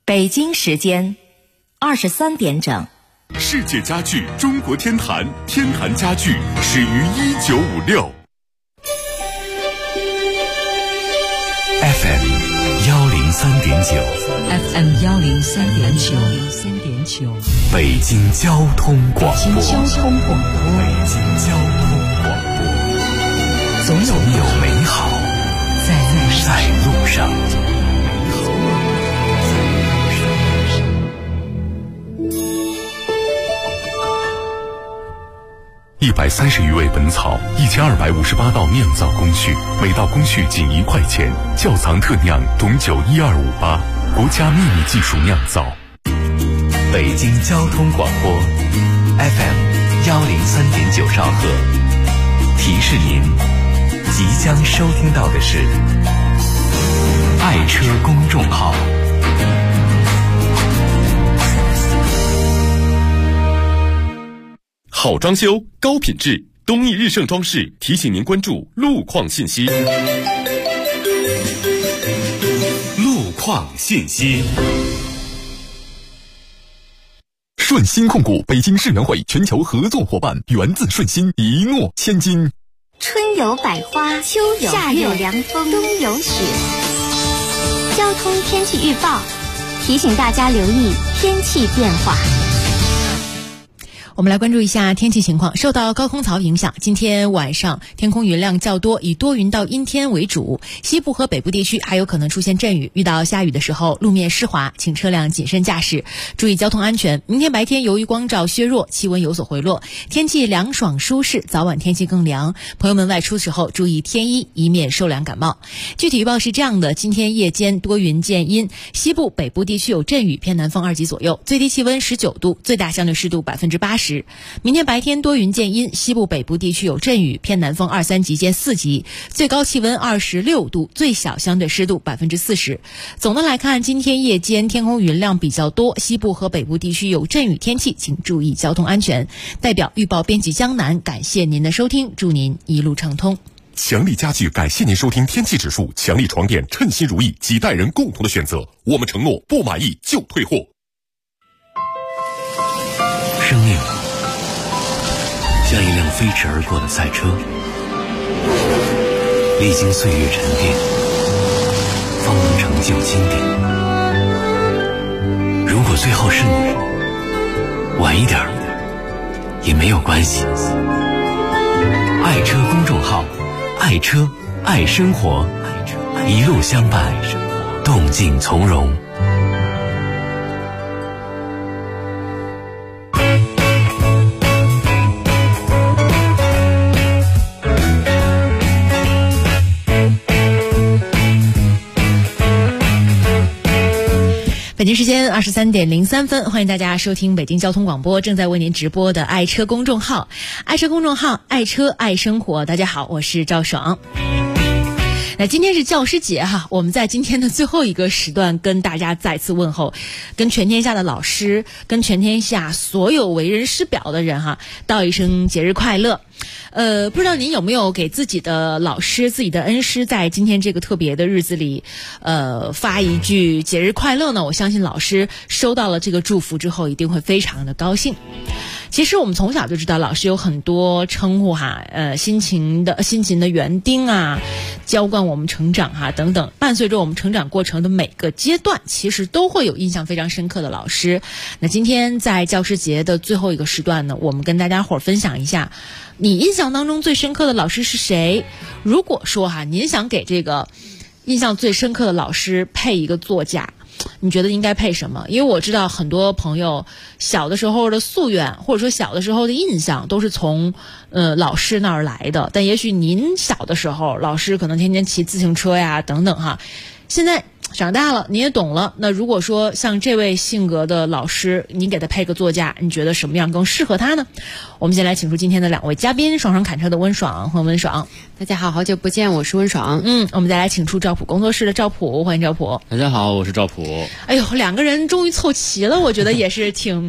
北京时间23点整。 世界家具中国天坛，天坛家具始于1956。FM 103.9 FM 103.9 北京交通广播。 北京交通广播， 总有美好在路上。130余味本草，1258道酿造工序，每道工序仅1块钱。窖藏特酿董酒12588，国家秘密技术酿造。北京交通广播 FM 103.9兆赫，提示您即将收听到的是爱车公众号。好装修，高品质，东义日盛装饰提醒您关注路况信息。路况信息。顺鑫控股北京世园会全球合作伙伴，源自顺鑫，一诺千金。 春有百花，秋有夏有凉风，冬有雪。交通天气预报提醒大家留意天气变化。 我们来关注一下天气情况。受到高空槽影响，今天晚上天空云量较多，以多云到阴天为主，西部和北部地区还有可能出现阵雨。遇到下雨的时候，路面湿滑，请车辆谨慎驾驶，注意交通安全。明天白天由于光照削弱，气温有所回落，天气凉爽舒适，早晚天气更凉。朋友们外出时候注意添衣，以免受凉感冒。具体预报是这样的：今天夜间多云见阴，西部北部地区有阵雨，偏南风2级左右，最低气温19度，最大相对湿度80%。明天白天多云见阴，西部北部地区有阵雨，偏南风2、3级见4级，最高气温26度，最小相对湿度40%。总的来看，今天夜间天空云量比较多，西部和北部地区有阵雨天气，请注意交通安全。代表预报编辑江南，感谢您的收听，祝您一路畅通。 强力家具感谢您收听天气指数，强力床垫称心如意，几代人共同的选择。我们承诺不满意就退货。 生命像一辆飞驰而过的赛车，历经岁月沉淀，方能成就经典。如果最后是你，晚一点也没有关系。爱车公众号，爱车爱生活，一路相伴，动静从容。 北京时间23点03分，欢迎大家收听北京交通广播正在为您直播的爱车公众号，爱车公众号，爱车爱生活。大家好，我是赵爽。那今天是教师节哈，我们在今天的最后一个时段跟大家再次问候，跟全天下的老师，跟全天下所有为人师表的人哈，道一声节日快乐。不知道您有没有给自己的老师、自己的恩师在今天这个特别的日子里，发一句节日快乐呢？我相信老师收到了这个祝福之后，一定会非常的高兴。其实我们从小就知道，老师有很多称呼哈，辛勤的园丁啊，浇灌我们成长哈等等，伴随着我们成长过程的每个阶段，其实都会有印象非常深刻的老师。那今天在教师节的最后一个时段呢，我们跟大家伙分享一下，你印象当中最深刻的老师是谁？如果说哈，您想给这个印象最深刻的老师配一个座驾，你觉得应该配什么？因为我知道很多朋友小的时候的夙愿，或者说小的时候的印象都是从老师那儿来的，但也许您小的时候老师可能天天骑自行车呀等等哈，现在长大了你也懂了，那如果说像这位性格的老师，你给他配个座驾，你觉得什么样更适合他呢？我们先来请出今天的两位嘉宾，爽爽侃车的温爽和温爽。 大家好，好久不见，我是温爽。 我们再来请出赵普工作室的赵普，欢迎赵普。 大家好，我是赵普。 哎呦，两个人终于凑齐了，我觉得也是挺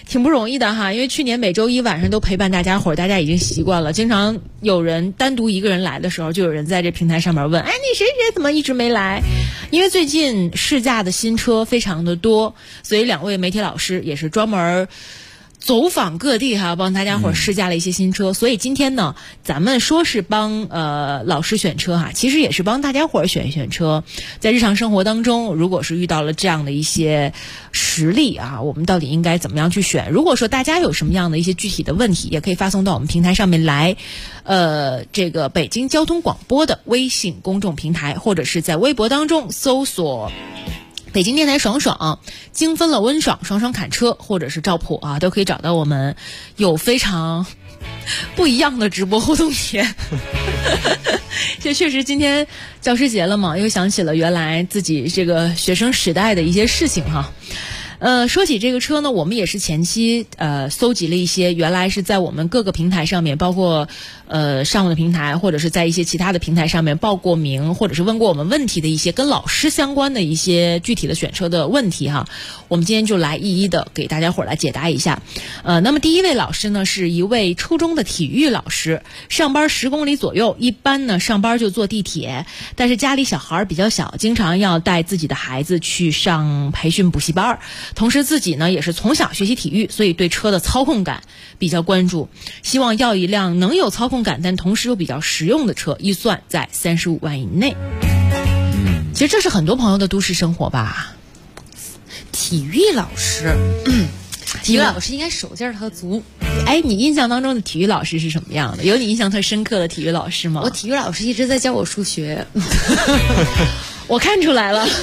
挺不容易的哈，因为去年每周一晚上都陪伴大家伙儿，大家已经习惯了。经常有人单独一个人来的时候，就有人在这平台上面问：“哎，你谁谁怎么一直没来？”因为最近试驾的新车非常的多，所以两位媒体老师也是专门走访各地哈，帮大家伙儿试驾了一些新车。所以今天呢，咱们说是帮老师选车哈，其实也是帮大家伙儿选一选车。在日常生活当中，如果是遇到了这样的一些实例啊，我们到底应该怎么样去选？如果说大家有什么样的一些具体的问题，也可以发送到我们平台上面来。这个北京交通广播的微信公众平台，或者是在微博当中搜索北京电台爽爽，精分了温爽，爽爽侃车，或者是赵普啊，都可以找到我们，有非常不一样的直播互动体验。这确实今天教师节了嘛，又想起了原来自己这个学生时代的一些事情哈。说起这个车呢，我们也是前期搜集了一些原来是在我们各个平台上面，包括上午的平台，或者是在一些其他的平台上面报过名，或者是问过我们问题的一些跟老师相关的一些具体的选车的问题哈。我们今天就来一一的给大家伙儿来解答一下。那么第一位老师呢，是一位初中的体育老师，上班10公里左右，一般呢上班就坐地铁，但是家里小孩比较小，经常要带自己的孩子去上培训补习班，同时自己呢也是从小学习体育，所以对车的操控感比较关注，希望要一辆能有操控感但同时又比较实用的车，预算在35万以内。其实这是很多朋友的都市生活吧。 体育老师，体育老师应该手劲儿特足。 哎，你印象当中的体育老师是什么样的？有你印象特深刻的体育老师吗？ 我体育老师一直在教我数学。 我看出来了。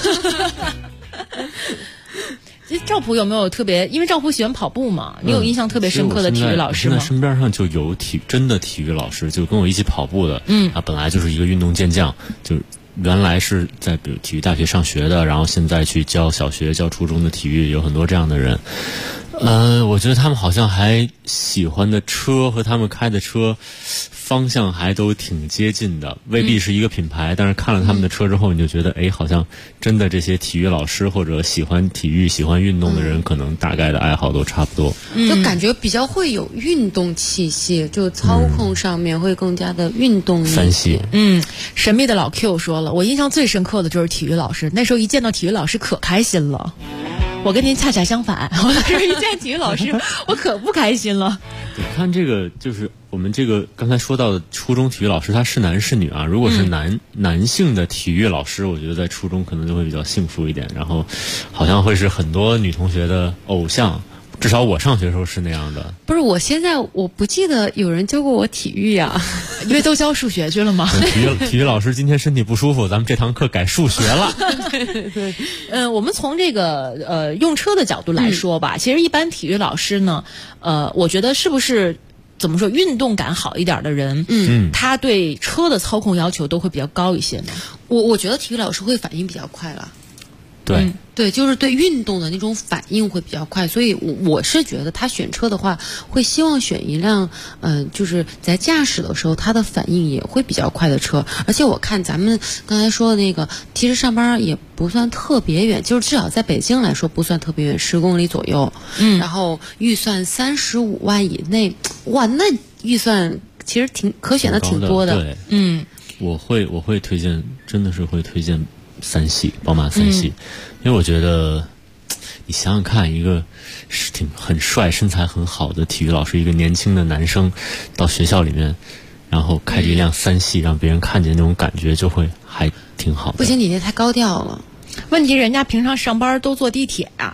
赵普有没有特别？因为赵普喜欢跑步嘛，你有印象特别深刻的体育老师吗？ 现在身边上就有真的体育老师，就跟我一起跑步的。他本来就是一个运动健将，就原来是在比如体育大学上学的，然后现在去教小学、教初中的体育，有很多这样的人。我觉得他们好像还喜欢的车和他们开的车方向还都挺接近的，未必是一个品牌，但是看了他们的车之后，你就觉得哎，好像真的这些体育老师或者喜欢体育、喜欢运动的人，可能大概的爱好都差不多。 就感觉比较会有运动气息，就操控上面会更加的运动一些。 三系。 神秘的老 Q 说了，我印象最深刻的就是体育老师，那时候一见到体育老师可开心了。我跟您恰恰相反，我那时候一见体育老师，我可不开心了。 对，看这个就是我们这个刚才说到的初中体育老师，他是男是女啊？如果是男性的体育老师，我觉得在初中可能就会比较幸福一点，然后好像会是很多女同学的偶像。至少我上学的时候是那样的。 不是，我现在我不记得有人教过我体育呀， 因为都教数学去了吗？ 体育老师今天身体不舒服，咱们这堂课改数学了。 对，我们从这个用车的角度来说吧，其实一般体育老师呢，我觉得是不是怎么说，运动感好一点的人，他对车的操控要求都会比较高一些呢？ 我觉得体育老师会反应比较快了。 对， 就是对运动的那种反应会比较快，所以我是觉得他选车的话，会希望选一辆，就是在驾驶的时候他的反应也会比较快的车。而且我看咱们刚才说的那个，其实上班也不算特别远，就是至少在北京来说不算特别远，10公里左右。然后预算35万以内，哇，那预算其实可选的挺多的。 对，我会推荐，真的是会推荐3系，宝马3系，因为我觉得你想想看，一个很帅、身材很好的体育老师，一个年轻的男生到学校里面，然后开着一辆3系，让别人看见那种感觉，就会还挺好的。 不行，你这太高调了。 问题人家平常上班都坐地铁啊。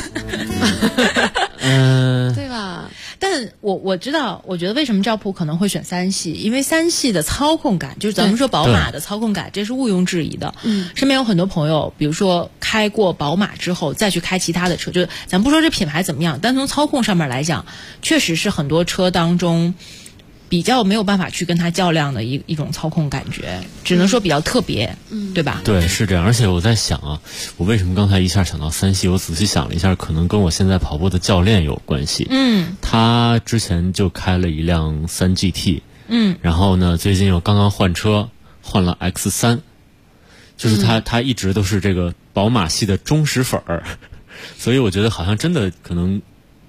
对吧？ 但我知道，我觉得为什么赵普可能会选3系，因为3系的操控感，就是咱们说宝马的操控感，这是毋庸置疑的。身边有很多朋友，比如说开过宝马之后再去开其他的车，就是咱不说这品牌怎么样，单从操控上面来讲，确实是很多车当中比较没有办法去跟它较量的一种操控感觉，只能说比较特别，对吧？ 对，是这样。而且我在想啊，我为什么刚才一下想到3系？我仔细想了一下，可能跟我现在跑步的教练有关系。他之前就开了一辆3GT，然后呢，最近又刚刚换车，换了 X3，就是他一直都是这个宝马系的忠实粉儿，所以我觉得好像真的可能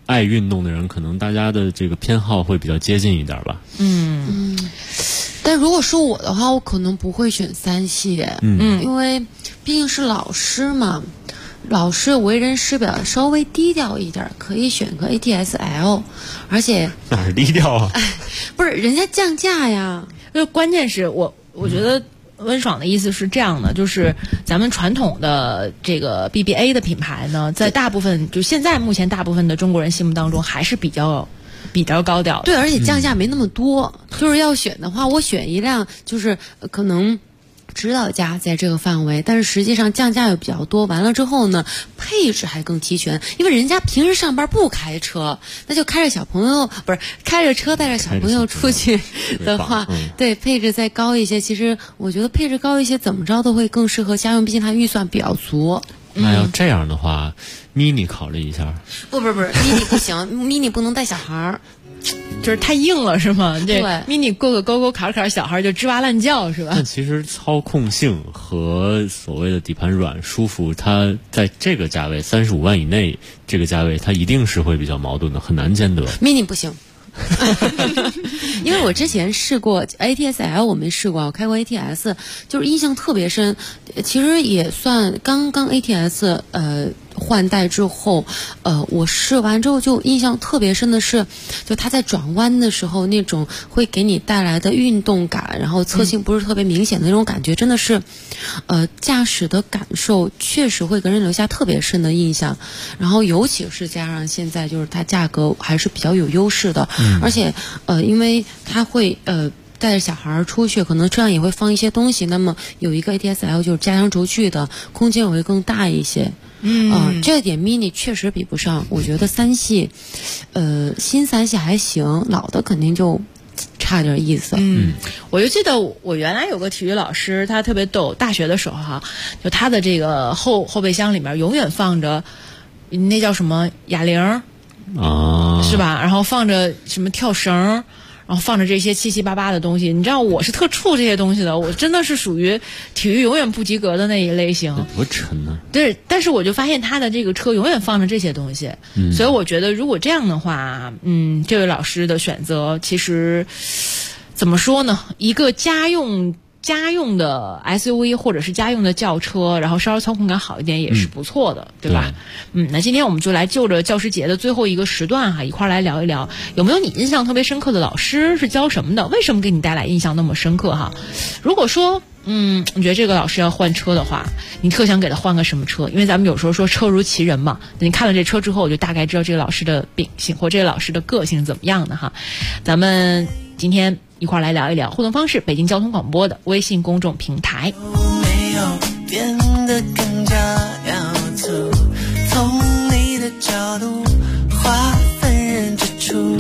爱运动的人，可能大家的这个偏好会比较接近一点吧。 但如果是我的话，我可能不会选3系，因为毕竟是老师嘛，老师为人师表，稍微低调一点，可以选个 ATS-L， 而且哪儿低调啊？ 不是人家降价呀， 就关键是我觉得温爽的意思是这样的，就是咱们传统的这个 BBA 的品牌呢，在大部分就现在目前大部分的中国人心目当中还是比较高调的。 对，而且降价没那么多，就是要选的话，我选一辆就是可能指导价在这个范围，但是实际上降价又比较多。完了之后呢，配置还更齐全，因为人家平时上班不开车，那就开着小朋友，不是开着车带着小朋友出去的话，对，配置再高一些。其实我觉得配置高一些，怎么着都会更适合家用，毕竟它预算比较足。 那要这样的话，mini 考虑一下。 不，mini 不行，mini 不能带小孩儿。 就是太硬了是吗？ 对 ，mini 过个沟沟坎坎，小孩就吱哇乱叫是吧？ 但其实操控性和所谓的底盘软舒服，它在这个价位35万以内，这个价位它一定是会比较矛盾的，很难兼得。 mini 不行。因为我之前试过 ATS-L， 我没试过，我开过 ATS， 就是印象特别深。其实也算刚 ATS 换代之后，我试完之后就印象特别深的是，就它在转弯的时候那种会给你带来的运动感，然后侧倾不是特别明显的那种感觉，真的是，驾驶的感受确实会给人留下特别深的印象。然后尤其是加上现在就是它价格还是比较有优势的，而且因为它会带着小孩出去，可能车上也会放一些东西，那么有一个 ATS-L 就是加强轴距的，空间也会更大一些。这点 mini 确实比不上，我觉得3系，新3系还行，老的肯定就差点意思。 我就记得我原来有个体育老师，他特别逗，大学的时候哈，就他的这个后备箱里面永远放着那叫什么哑铃啊，是吧？然后放着什么跳绳。然后放着这些七七八八的东西，你知道我是特怵这些东西的，我真的是属于体育永远不及格的那一类型。 多沉呢！ 对，但是我就发现他的这个车永远放着这些东西，所以我觉得如果这样的话，这位老师的选择其实怎么说呢？一个家用的 SUV 或者是家用的轿车，然后稍微操控感好一点也是不错的，对吧？那今天我们就来就着教师节的最后一个时段哈，一块来聊一聊，有没有你印象特别深刻的老师是教什么的？为什么给你带来印象那么深刻哈？如果说你觉得这个老师要换车的话，你特想给他换个什么车？因为咱们有时候说车如其人嘛，你看了这车之后，我就大概知道这个老师的秉性或这个老师的个性怎么样的哈。咱们今天一块来聊一聊，互动方式北京交通广播的微信公众平台。 没有变得更加要走，从你的角度划分人之处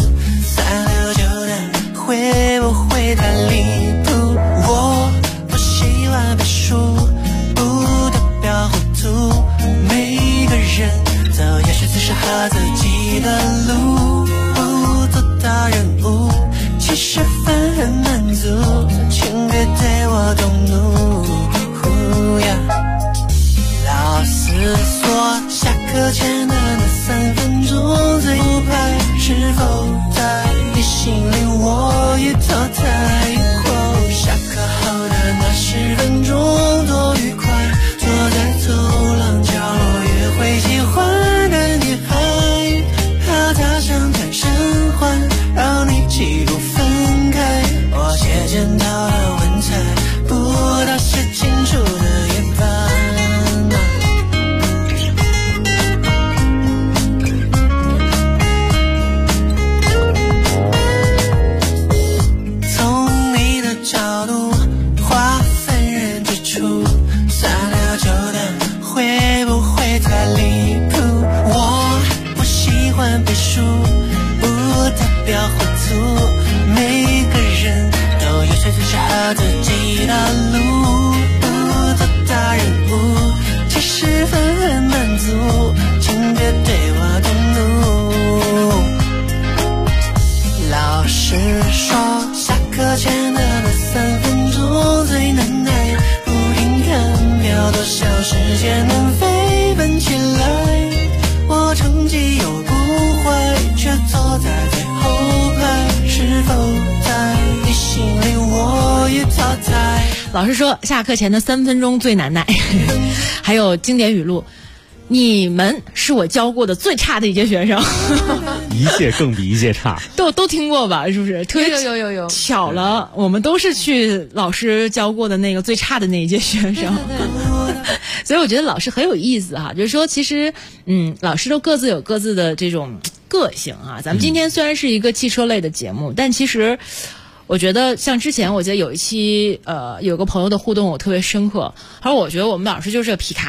，369的会不会太离谱？我不喜欢被输，不代表糊涂，每个人都也许只是和自己的路，不做到人物70分很满足，请别对我动怒。老师说下课前的那3分钟最不怕，是否在你心里我也淘汰过？下课后的那10分钟多愉快，坐在走廊角落约会喜欢的女孩，她踏上单身环，让你几度分开，我借见到了文采，不到是清楚的一半。从你的角度划分人之处，369的会不会太离谱？我不喜欢被输，不代表糊涂，每个人都有选择适合自己的路，不做大人物，70分很满足，请别对我动怒。老师说下课前的那3分钟最难耐，不停看表多少时间能飞奔起来，我成绩又不坏， 老师说下课前的3分钟最难耐。还有经典语录，你们是我教过的最差的一届学生。 一届更比一届差。 都听过吧？是不是？特别有巧了，我们都是去老师教过的那个最差的那一届学生。对。所以我觉得老师很有意思哈，就是说其实老师都各自有各自的这种个性啊。咱们今天虽然是一个汽车类的节目，但其实我觉得像之前我记得有一期有个朋友的互动我特别深刻，他说我觉得我们老师就是个皮卡。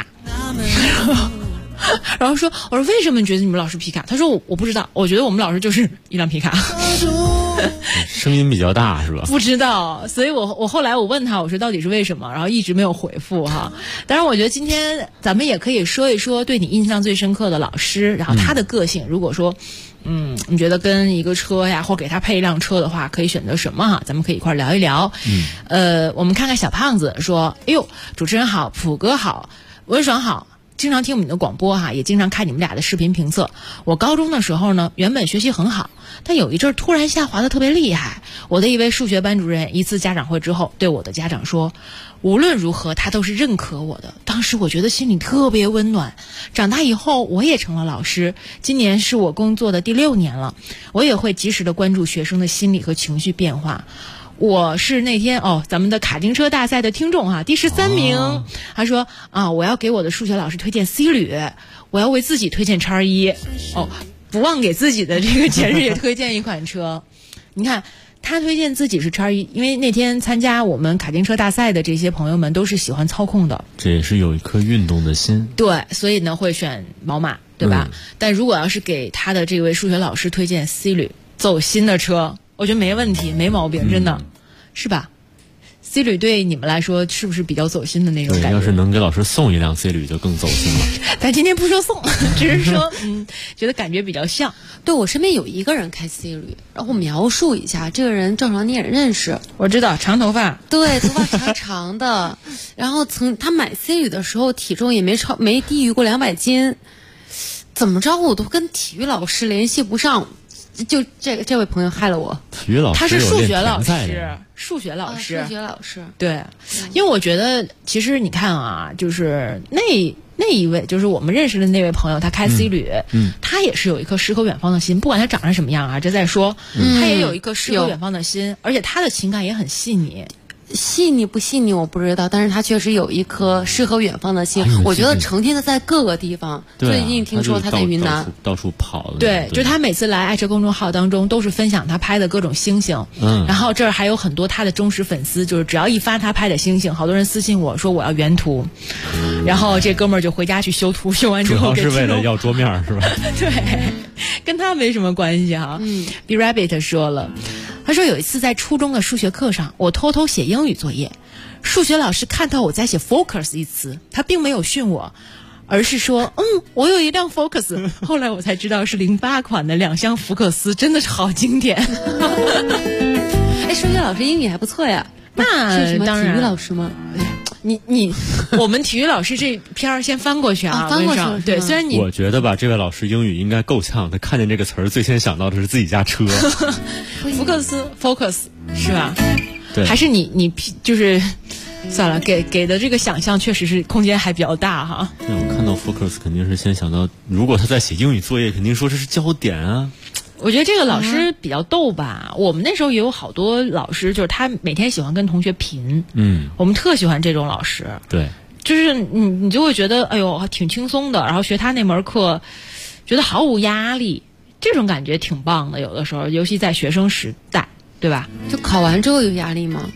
然后我说为什么你觉得你们老师皮卡？他说我不知道，我觉得我们老师就是一辆皮卡。 声音比较大是吧？ 不知道，所以我后来我问他，我说到底是为什么，然后一直没有回复哈。当然我觉得今天咱们也可以说一说对你印象最深刻的老师，然后他的个性，如果说你觉得跟一个车呀，或给他配一辆车的话，可以选择什么哈？咱们可以一块聊一聊。我们看看小胖子说，哎呦，主持人好，普哥好，文爽好。经常听我们的广播哈，也经常看你们俩的视频评测。我高中的时候呢，原本学习很好，但有一阵突然下滑的特别厉害。我的一位数学班主任一次家长会之后对我的家长说，无论如何他都是认可我的。当时我觉得心里特别温暖。长大以后我也成了老师，今年是我工作的第6年了，我也会及时的关注学生的心理和情绪变化。我是那天咱们的卡丁车大赛的听众哈，第13名。他说我要给我的数学老师推荐 C 旅，我要为自己推荐X1。不忘给自己的这个节日也推荐一款车。你看他推荐自己是X1，因为那天参加我们卡丁车大赛的这些朋友们都是喜欢操控的， 这也是有一颗运动的心。 对，所以呢会选宝马，对吧？但如果要是给他的这位数学老师推荐 C 旅，走心的车，我觉得没问题，没毛病，真的，是吧 ？C 旅对你们来说是不是比较走心的那种感觉？ 要是能给老师送一辆 C 旅就更走心了。 但今天不说送，只是说觉得感觉比较像。 对，我身边有一个人开 C 旅，然后我描述一下，这个人正常你也认识， 我知道，长头发， 对，头发长长的，然后他买 C 旅的时候体重也没低于过200斤，怎么着我都跟体育老师联系不上。就这位朋友害了我。 体育老师， 他是数学老师，数学老师，对，因为我觉得其实你看啊，就是那一位，就是我们认识的那位朋友，他开 C 旅，他也是有一颗诗和远方的心，不管他长成什么样啊，这再说，他也有一颗诗和远方的心，而且他的情感也很细腻。 细腻不细腻我不知道，但是他确实有一颗诗和远方的心。我觉得成天的在各个地方。最近听说他在云南到处跑的。 对，就是他每次来爱车公众号当中都是分享他拍的各种星星。然后这儿还有很多他的忠实粉丝，就是只要一发他拍的星星，好多人私信我说我要原图，然后这哥们儿就回家去修图，修完之后主要是为了要桌面是吧？ 对，跟他没什么关系哈。B Rabbit 说了。他说有一次在初中的数学课上，我偷偷写英语作业，数学老师看到我在写 focus 一词，他并没有训我，而是说我有一辆 focus。 后来我才知道是08款的2厢福克斯，真的是好经典。 哎，数学老师英语还不错呀。 那是什么当然， 体育老师吗？ 我们体育老师这篇儿先翻过去啊， 翻过去了。 对，虽然我觉得吧，这位老师英语应该够呛，他看见这个词儿最先想到的是自己家车。 福克斯 Focus 是吧？ 对， 还是你就是算了，给的这个想象确实是空间还比较大哈。 对，我看到 Focus 肯定是先想到，如果他在写英语作业，肯定说这是焦点啊。 我觉得这个老师比较逗吧。我们那时候也有好多老师，就是他每天喜欢跟同学贫。我们特喜欢这种老师。 对， 就是你就会觉得哎呦挺轻松的，然后学他那门课觉得毫无压力，这种感觉挺棒的。有的时候尤其在学生时代，对吧？ 就考完之后有压力吗？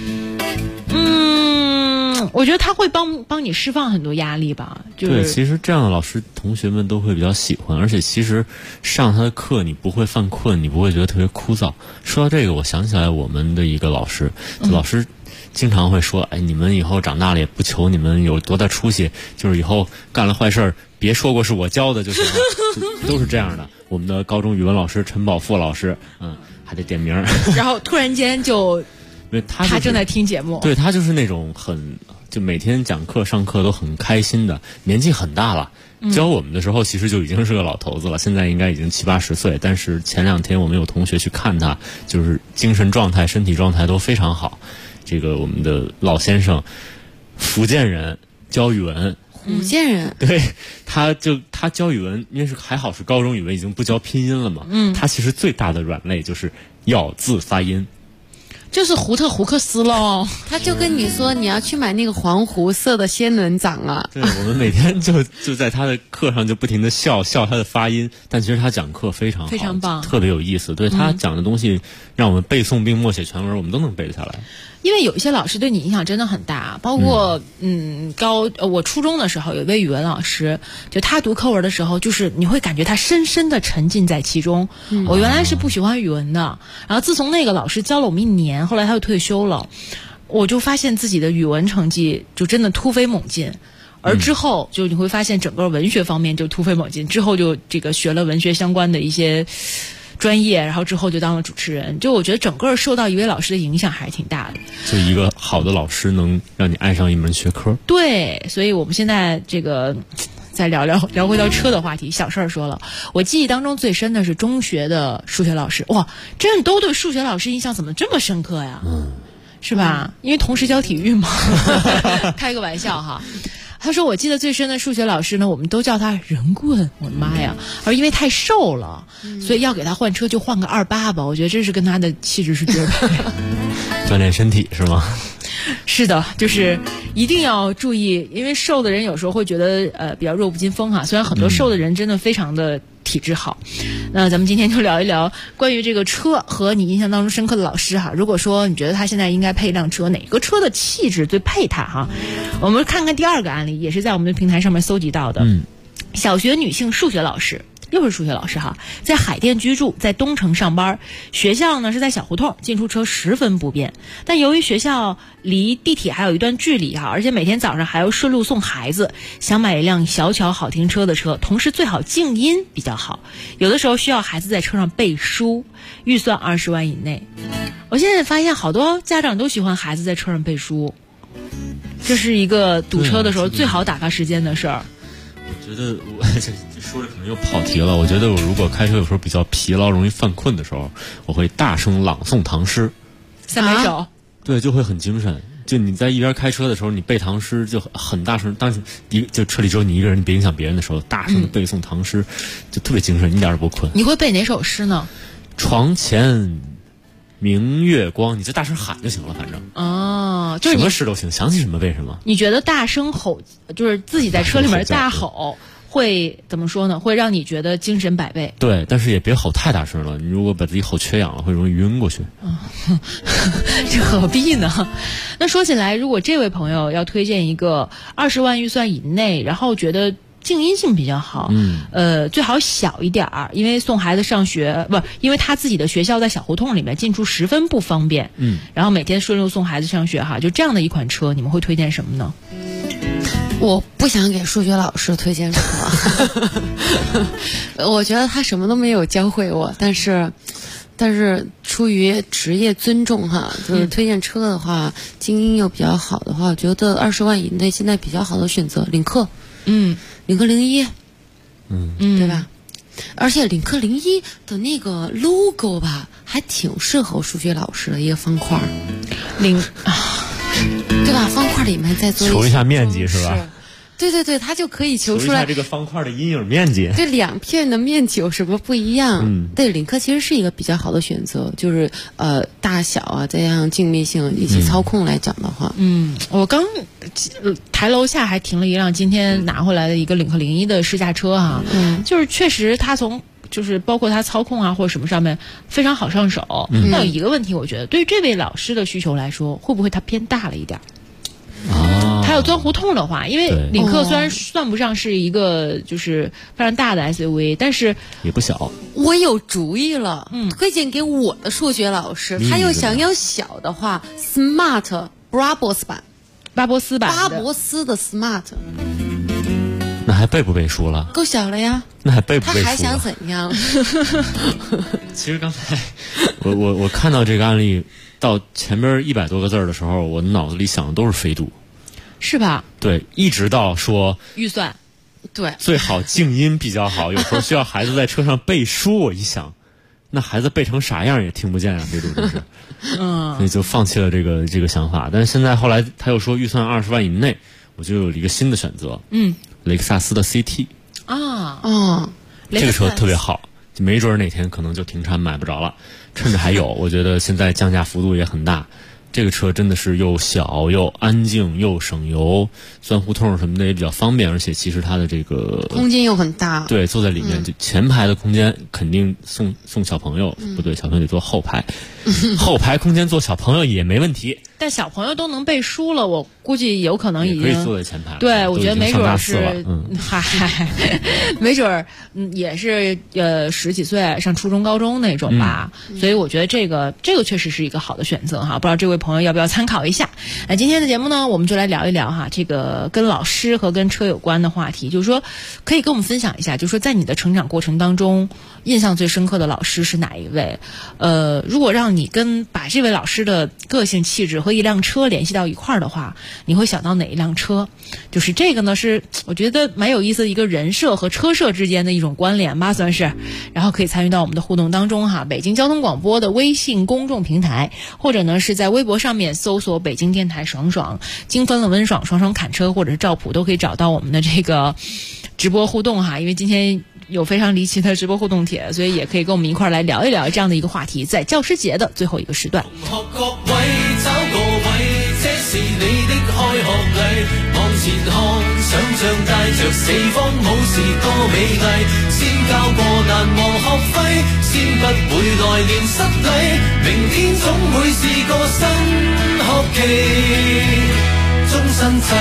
我觉得他会帮你释放很多压力吧。就是对，其实这样的老师同学们都会比较喜欢，而且其实上他的课你不会犯困，你不会觉得特别枯燥。说到这个，我想起来我们的一个老师，老师经常会说，哎，你们以后长大了也不求你们有多大出息，就是以后干了坏事儿别说过是我教的就行了。都是这样的。我们的高中语文老师陈宝富老师，还得点名。 然后突然间就因为他正在听节目。 对，他就是那种就每天讲课上课都很开心的，年纪很大了。教我们的时候其实就已经是个老头子了，现在应该已经70、80岁。但是前2天我们有同学去看他，就是精神状态、身体状态都非常好。这个我们的老先生，福建人，教语文。 福建人， 对，他教语文，因为还好是高中语文，已经不教拼音了嘛。他其实最大的软肋就是咬字发音。 就是胡克斯喽， 他就跟你说你要去买那个黄湖色的仙人掌啊。 对，我们每天就在他的课上就不停的笑他的发音，但其实他讲课非常好， 非常棒， 特别有意思。对，他讲的东西让我们背诵并默写全文，我们都能背得下来。 因为有一些老师对你影响真的很大，包括我初中的时候有一位语文老师，就他读课文的时候，就是你会感觉他深深的沉浸在其中。我原来是不喜欢语文的，然后自从那个老师教了我们1年，后来他又退休了，我就发现自己的语文成绩就真的突飞猛进。而之后就你会发现整个文学方面就突飞猛进，之后就这个学了文学相关的一些专业，然后之后就当了主持人。就我觉得整个受到一位老师的影响还挺大的。 就一个好的老师能让你爱上一门学科。 对，所以我们现在这个再聊回到车的话题，小事儿说了，我记忆当中最深的是中学的数学老师。哇，真的都对数学老师印象怎么这么深刻呀？是吧？因为同时教体育嘛。开个玩笑哈。他说我记得最深的数学老师呢，我们都叫他人棍，我的妈呀！而因为太瘦了，所以要给他换车就换个28吧。我觉得这是跟他的气质是绝配。 锻炼身体是吗？ 是的，就是一定要注意，因为瘦的人有时候会觉得比较弱不禁风哈。虽然很多瘦的人真的非常的体质好。那咱们今天就聊一聊关于这个车和你印象当中深刻的老师哈。如果说你觉得他现在应该配一辆车，哪个车的气质最配他哈？我们看看第2个案例，也是在我们的平台上面搜集到的。小学女性数学老师，又是数学老师哈，在海淀居住，在东城上班，学校呢是在小胡同，进出车十分不便。但由于学校离地铁还有一段距离哈，而且每天早上还要顺路送孩子，想买一辆小巧好停车的车，同时最好静音比较好。有的时候需要孩子在车上背书，预算20万以内。我现在发现好多家长都喜欢孩子在车上背书，这是一个堵车的时候最好打发时间的事儿。 我觉得我这说的可能又跑题了。我觉得我如果开车有时候比较疲劳、容易犯困的时候，我会大声朗诵唐诗 ，300首。对， 就会很精神。就你在一边开车的时候，你背唐诗就很大声。当时就车里只有你一个人，你别影响别人的时候，大声的背诵唐诗，就特别精神，一点都不困。 你会背哪首诗呢？ 床前明月光，你就大声喊就行了，反正哦，就是什么诗都行，想起什么背什么。 你觉得大声吼，就是自己在车里面大吼，会怎么说呢？会让你觉得精神百倍。 对，但是也别吼太大声了，你如果把自己吼缺氧了，会容易晕过去。 这何必呢？那说起来，如果这位朋友要推荐一个20万预算以内，然后觉得静音性比较好，最好小一点儿，因为送孩子上学因为他自己的学校在小胡同里面，进出十分不方便。然后每天顺路送孩子上学哈，就这样的一款车，你们会推荐什么呢？ 我不想给数学老师推荐车，我觉得他什么都没有教会我，但是出于职业尊重哈，就是推荐车的话，静音又比较好的话，我觉得20万以内现在比较好的选择领克，领克01，对吧？而且领克01的那个 logo 吧，还挺适合数学老师的一个方块，对吧？方块里面再做求一下面积是吧？ 对，它就可以求出来一下这个方块的阴影面积。 这2片的面积有什么不一样？对，领克其实是一个比较好的选择，就是大小啊，再加上静谧性以及操控来讲的话， 我刚台楼下还停了一辆今天拿回来的一个领克01的试驾车哈，就是确实它就是包括它操控啊或者什么上面非常好上手。那有一个问题，我觉得对于这位老师的需求来说，会不会它偏大了一点？还有钻胡同的话，因为领克虽然算不上是一个就是非常大的 SUV， 但是也不小。 我有主意了，推荐给我的数学老师，他又想要小的话 ，Smart 巴博斯版， 巴博斯的 Smart。 那还背不背书了？ 够小了呀。 那还背不背书了？ 他还想怎样？ 其实刚才我看到这个案例到前边100多个字的时候，我脑子里想的都是飞度， 是吧？ 对，一直到说预算， 对， 最好静音比较好。有时候需要孩子在车上背书，我一想，那孩子背成啥样也听不见啊，飞度真是。所以就放弃了这个想法。但是现在后来他又说预算20万以内，我就有了一个新的选择。雷克萨斯的 CT 这个车特别好，没准哪天可能就停产买不着了，趁着还有，我觉得现在降价幅度也很大。这个车真的是又小又安静又省油，钻胡同什么的也比较方便，而且其实它的这个空间又很大。 对，坐在里面就前排的空间肯定送小朋友，不对，小朋友得坐后排，后排空间坐小朋友也没问题。 但小朋友都能背书了，我估计有可能已经可以坐在前排了。 对，我觉得没准是，没准也是10几岁上初中高中那种吧。所以我觉得这个确实是一个好的选择哈，不知道这位朋友要不要参考一下。今天的节目呢，我们就来聊一聊哈，这个跟老师和跟车有关的话题，就是说可以跟我们分享一下，就是说在你的成长过程当中，印象最深刻的老师是哪一位？如果让你把这位老师的个性气质和一辆车联系到一块儿的话，你会想到哪一辆车？就是这个呢，是我觉得蛮有意思的一个人设和车设之间的一种关联吧，算是。然后可以参与到我们的互动当中哈，北京交通广播的微信公众平台，或者呢是在微博上面搜索北京电台爽爽精分了温爽爽爽侃车或者是赵普，都可以找到我们的这个直播互动哈。因为今天有非常离奇的直播互动帖，所以也可以跟我们一块来聊一聊这样的一个话题，在教师节的最后一个时段。 是你的開學禮，往前看，想像帶着四方武士多美麗，先交過難忘學費，先不會來年失禮，明天總會是個新學期，終身制。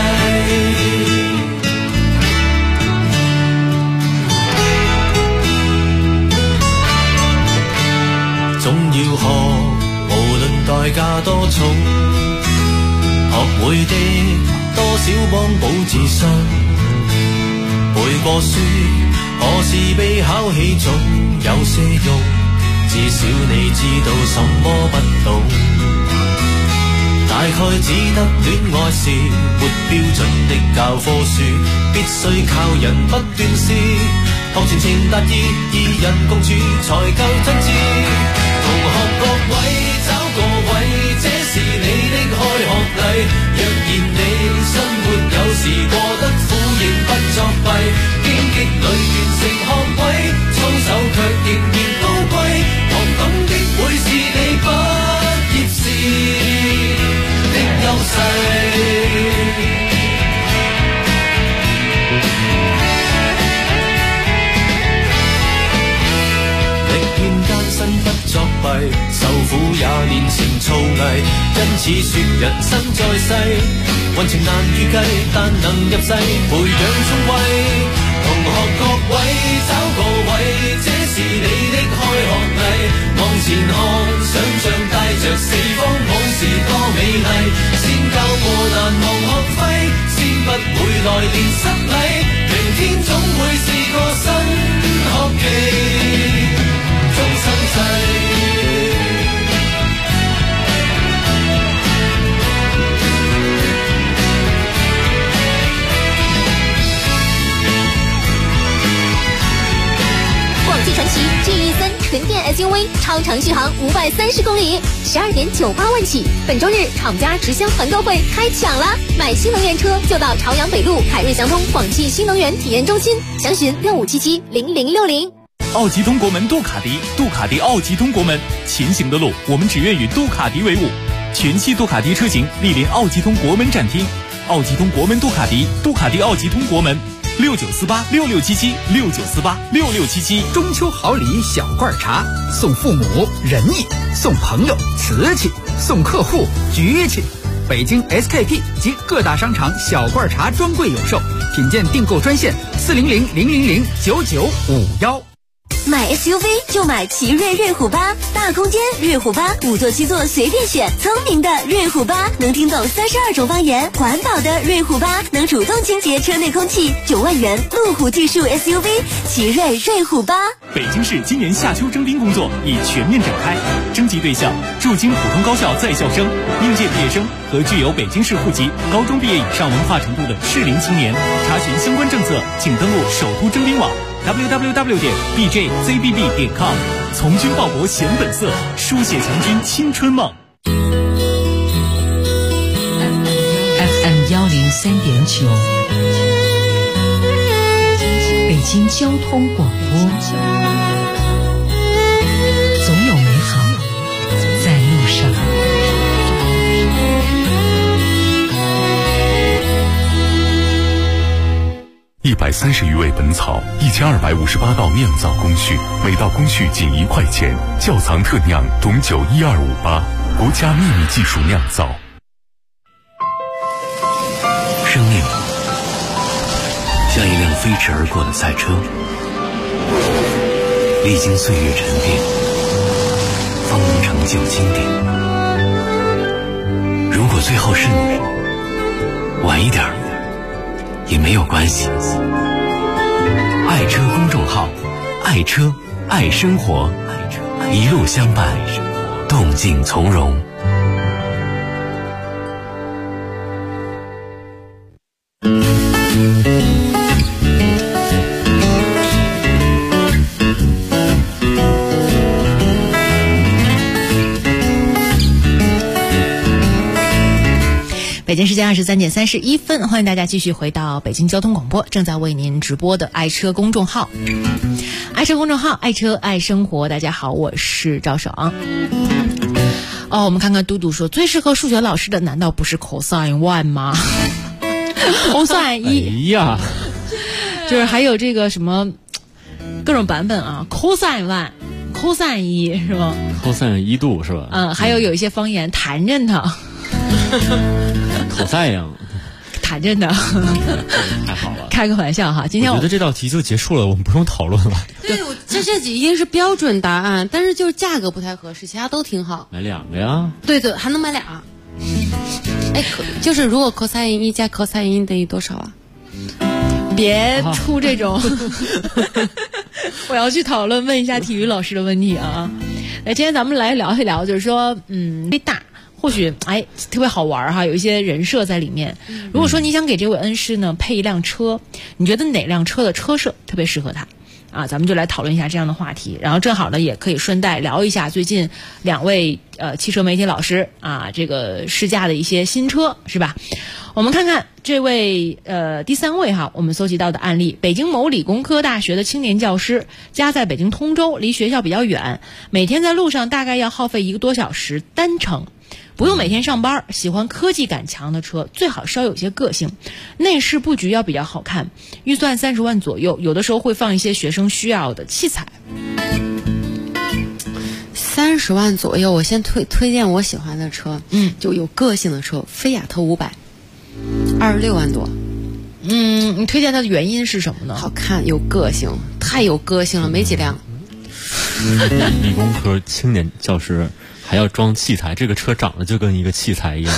總要學，無論代價多重，學會的多少幫補自信，背過書何時被考起總有些用，至少你知道什麼不懂，大概只得戀愛是沒標準的教科書，必須靠人不斷試，學全情達意，二人共處才夠真摯，同學各位找個位，這是你的開學禮，若然你生活有時過得苦，仍不作弊，荊棘裏完成學位，操守卻仍然高貴，學懂的會是你畢業時的優勢。不作弊，受苦也練成造詣，因此說人生在世，運程難預計，但能入世培養聰慧。同學各位找個位，這是你的開學禮，往前看，想像帶着四方武士多美麗，先交過難忘學費，先不會來年失禮，明天總會是個新學期。終身制， 广汽传祺 GE3 纯电 SUV 超长续航530公里，12.98万起。本周日厂家直销团购会开抢了，买新能源车就到朝阳北路凯瑞祥通广汽新能源体验中心，详询65770060。 奥吉通国门杜卡迪，杜卡迪奥吉通国门，前行的路我们只愿与杜卡迪为伍。全系杜卡迪车型莅临奥吉通国门展厅，奥吉通国门杜卡迪，杜卡迪奥吉通国门，69486677，69486677。 中秋好礼小罐茶，送父母仁义，送朋友瓷器，送客户局气。北京 SKP 及各大商场小罐茶专柜有售，品鉴订购专线40000009951。 买 SUV 就买奇瑞瑞虎8，大空间瑞虎8，5座7座随便选，聪明的瑞虎8能听懂32种方言，环保的瑞虎8能主动清洁车内空气，9万元路虎技术 SUV 奇瑞瑞虎8。 北京市今年夏秋征兵工作已全面展开，征集对象驻京普通高校在校生、应届毕业生和具有北京市户籍、高中毕业以上文化程度的适龄青年。查询相关政策，请登录首都征兵网 www.bjzbb.com。从军报国显本色，书写强军青春梦。 FM 103.9，北京交通广播，总有美好在路上。 130余味本草，1258道酿造工序，每道工序仅1块钱。窖藏特酿董酒12588，国家秘密技术酿造。 生命像一辆飞驰而过的赛车，历经岁月沉淀，方能成就经典。如果最后是你，晚一点也没有关系。爱车公众号，爱车爱生活，一路相伴，动静从容。 北京时间23点31分，欢迎大家继续回到北京交通广播，正在为您直播的爱车公众号。爱车公众号，爱车爱生活。大家好，我是赵爽。我们看看嘟嘟说，最适合数学老师的难道不是 cosine 1吗？cosine 1， 哎呀， 就是还有这个什么各种版本啊 ，cosine 1。cosine 1是吧 ？cosine 1度是吧？ 还有一些方言弹着它。 口塞呀， 弹着呢， 太好了， 开个玩笑哈。今天我觉得这道题就结束了，我们不用讨论了。 对，这几题是标准答案，但是就是价格不太合适，其他都挺好。 买2个呀？ 对，还能买俩。哎，就是如果 cosine 1加 cosine 1等于多少啊？ 别出这种，我要去讨论问一下体育老师的问题啊。今天咱们来聊一聊，就是说，最大。或许特别好玩哈，有一些人设在里面。如果说你想给这位恩师呢配一辆车，你觉得哪辆车的车设特别适合他啊？咱们就来讨论一下这样的话题。然后正好呢，也可以顺带聊一下最近2位汽车媒体老师啊，这个试驾的一些新车，是吧？我们看看这位第3位哈，我们搜集到的案例：北京某理工科大学的青年教师，家在北京通州，离学校比较远，每天在路上大概要耗费1个多小时单程。不用每天上班，喜欢科技感强的车，最好稍有些个性，内饰布局要比较好看，预算30万左右，有的时候会放一些学生需要的器材。 30万左右，我先推荐我喜欢的车，就有个性的车，菲亚特500，26万多。 你推荐它的原因是什么呢？ 好看，有个性，太有个性了，没几辆。 理工科青年教师。还要装器材，这个车长得就跟一个器材一样。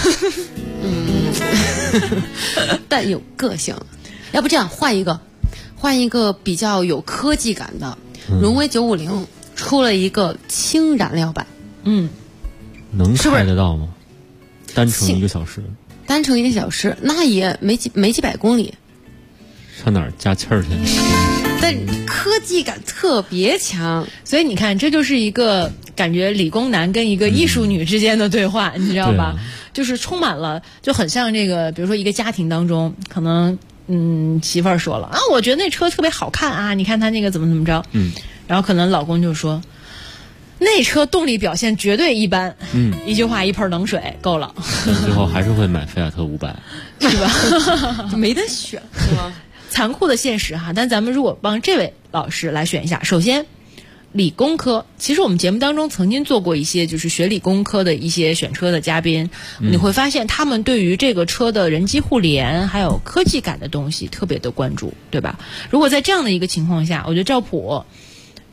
但有个性。要不这样换一个比较有科技感的，荣威950出了一个轻燃料版。 能开得到吗？单程1个小时。 单程1个小时，那也没几百公里。 上哪儿加气儿去？ 但科技感特别强， 所以你看，这就是一个感觉理工男跟一个艺术女之间的对话，你知道吧？就是充满了，就很像这个，比如说一个家庭当中，可能媳妇儿说了啊，我觉得那车特别好看啊，你看他那个怎么着，然后可能老公就说，那车动力表现绝对一般，一句话一盆冷水够了， 最后还是会买菲亚特500， 是吧？ 没得选，是吗？ 残酷的现实哈，但咱们如果帮这位老师来选一下，首先，理工科，其实我们节目当中曾经做过一些就是学理工科的一些选车的嘉宾，你会发现他们对于这个车的人机互联还有科技感的东西特别的关注，对吧？如果在这样的一个情况下，我觉得赵普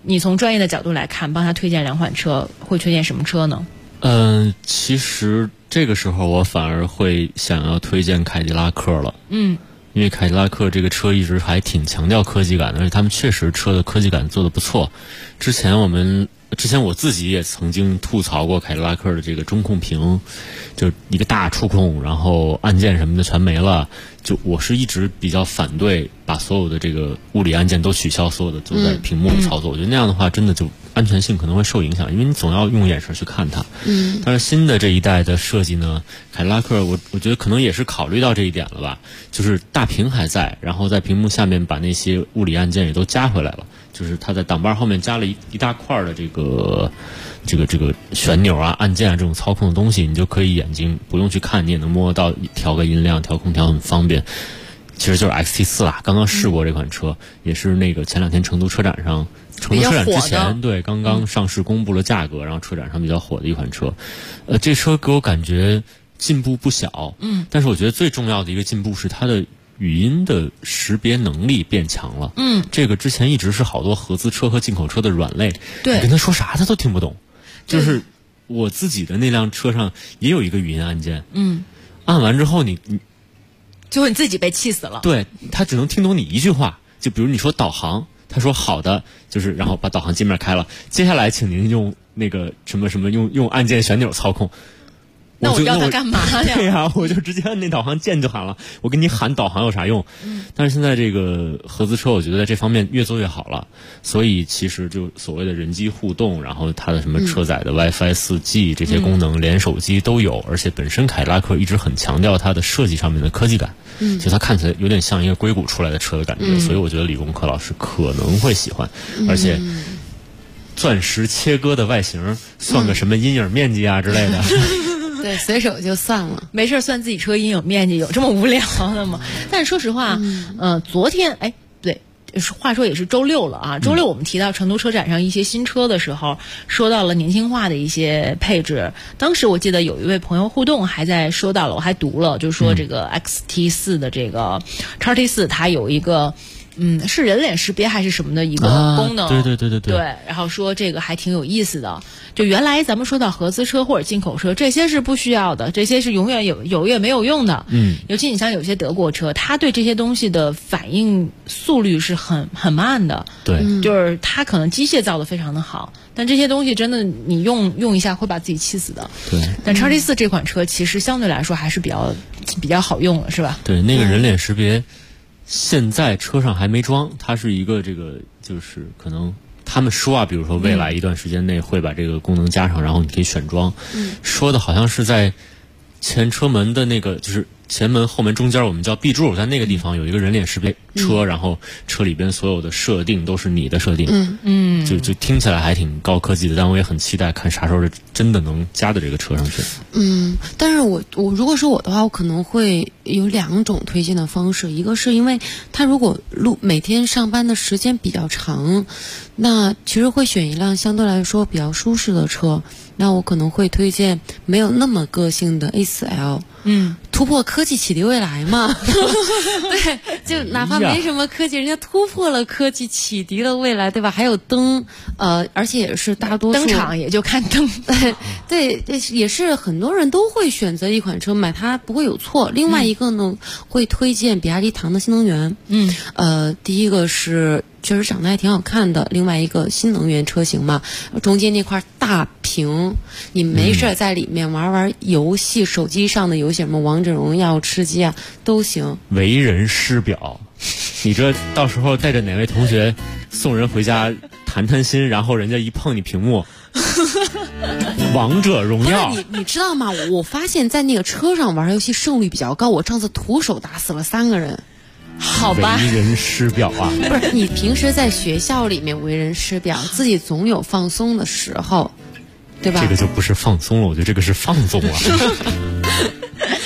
你从专业的角度来看，帮他推荐2款车，会推荐什么车呢？ 其实这个时候我反而会想要推荐凯迪拉克了。因为凯迪拉克这个车一直还挺强调科技感的，而且他们确实车的科技感做得不错。之前我自己也曾经吐槽过凯迪拉克的这个中控屏，就一个大触控，然后按键什么的全没了。就我是一直比较反对把所有的这个物理按键都取消，所有的都在屏幕里操作。我觉得那样的话真的就安全性可能会受影响，因为你总要用眼神去看它。但是新的这一代的设计呢，凯迪拉克我觉得可能也是考虑到这一点了吧，就是大屏还在，然后在屏幕下面把那些物理按键也都加回来了，就是它在挡把后面加了一大块的这个旋钮啊、按键啊这种操控的东西，你就可以眼睛不用去看，你也能摸到，调个音量、调空调很方便。其实就是 XT4 啦，刚刚试过这款车，也是那个前2天成都车展之前，对，刚刚上市公布了价格，然后车展上比较火的一款车。这车给我感觉进步不小，但是我觉得最重要的一个进步是它的语音的识别能力变强了。这个之前一直是好多合资车和进口车的软肋， 对， 你跟他说啥他都听不懂。就是我自己的那辆车上也有一个语音按键，按完之后你最后你自己被气死了。 对，他只能听懂你一句话，就比如你说导航，他说好的，就是然后把导航界面开了，接下来请您用那个什么什么用按键旋钮操控。 那我知道他干嘛呀？ 对呀，我就直接按那导航键就喊了。我跟你喊导航有啥用？但是现在这个合资车，我觉得在这方面越做越好了。所以其实就所谓的人机互动，然后它的什么车载的 WiFi 4G 这些功能，连手机都有。而且本身凯迪拉克一直很强调它的设计上面的科技感，就它看起来有点像一个硅谷出来的车的感觉。所以我觉得理工科老师可能会喜欢，而且钻石切割的外形，算个什么阴影面积啊之类的。 对，随手就算了， 没事算自己车阴影面积，有这么无聊的吗？但是说实话，昨天话说也是周六了啊。周六我们提到成都车展上一些新车的时候，说到了年轻化的一些配置。当时我记得有一位朋友互动还在说到了，我还读了，就是说这个 XT4 的这个 XT4 它有一个是人脸识别还是什么的一个功能，对，然后说这个还挺有意思的。就原来咱们说到合资车或者进口车，这些是不需要的，这些是永远有也没有用的。尤其你像有些德国车，它对这些东西的反应速率是很慢的。 对， 就是它可能机械造的非常的好，但这些东西真的你用一下会把自己气死的。 对， 但 XT4 这款车其实相对来说还是比较好用了，是吧？ 对，那个人脸识别。现在车上还没装，它是一个这个就是可能他们说啊，比如说未来一段时间内会把这个功能加上，然后你可以选装。说的好像是在前车门的那个就是前门后门中间，我们叫 B 柱，在那个地方有一个人脸识别车，然后车里边所有的设定都是你的设定。就听起来还挺高科技的，但我也很期待看啥时候真的能加到这个车上去。 但是我如果是我的话，我可能会有2种推荐的方式。一个是因为他如果每天上班的时间比较长，那其实会选一辆相对来说比较舒适的车。那我可能会推荐没有那么个性的 A4L。突破科技启迪未来嘛。对，就哪怕没什么科技，人家突破了科技启迪了未来，对吧？还有灯，而且也是大多数登场也就看灯。 对，也是很多人都会选择一款车买它不会有错。另外一个呢，会推荐比亚迪唐的新能源。第一个是确实长得还挺好看的，另外一个新能源车型嘛，中间那块大屏，你没事在里面玩游戏，手机上的游戏什么王者荣耀、吃鸡啊都行。 为人师表，你这到时候带着哪位同学送人回家谈心，然后人家一碰你屏幕王者荣耀。 不是你知道吗？我发现在那个车上玩游戏胜率比较高，我上次徒手打死了3个人。 好吧， 为人师表啊！ 不是，你平时在学校里面为人师表，自己总有放松的时候，对吧？ 这个就不是放松了，我觉得这个是放纵了。 我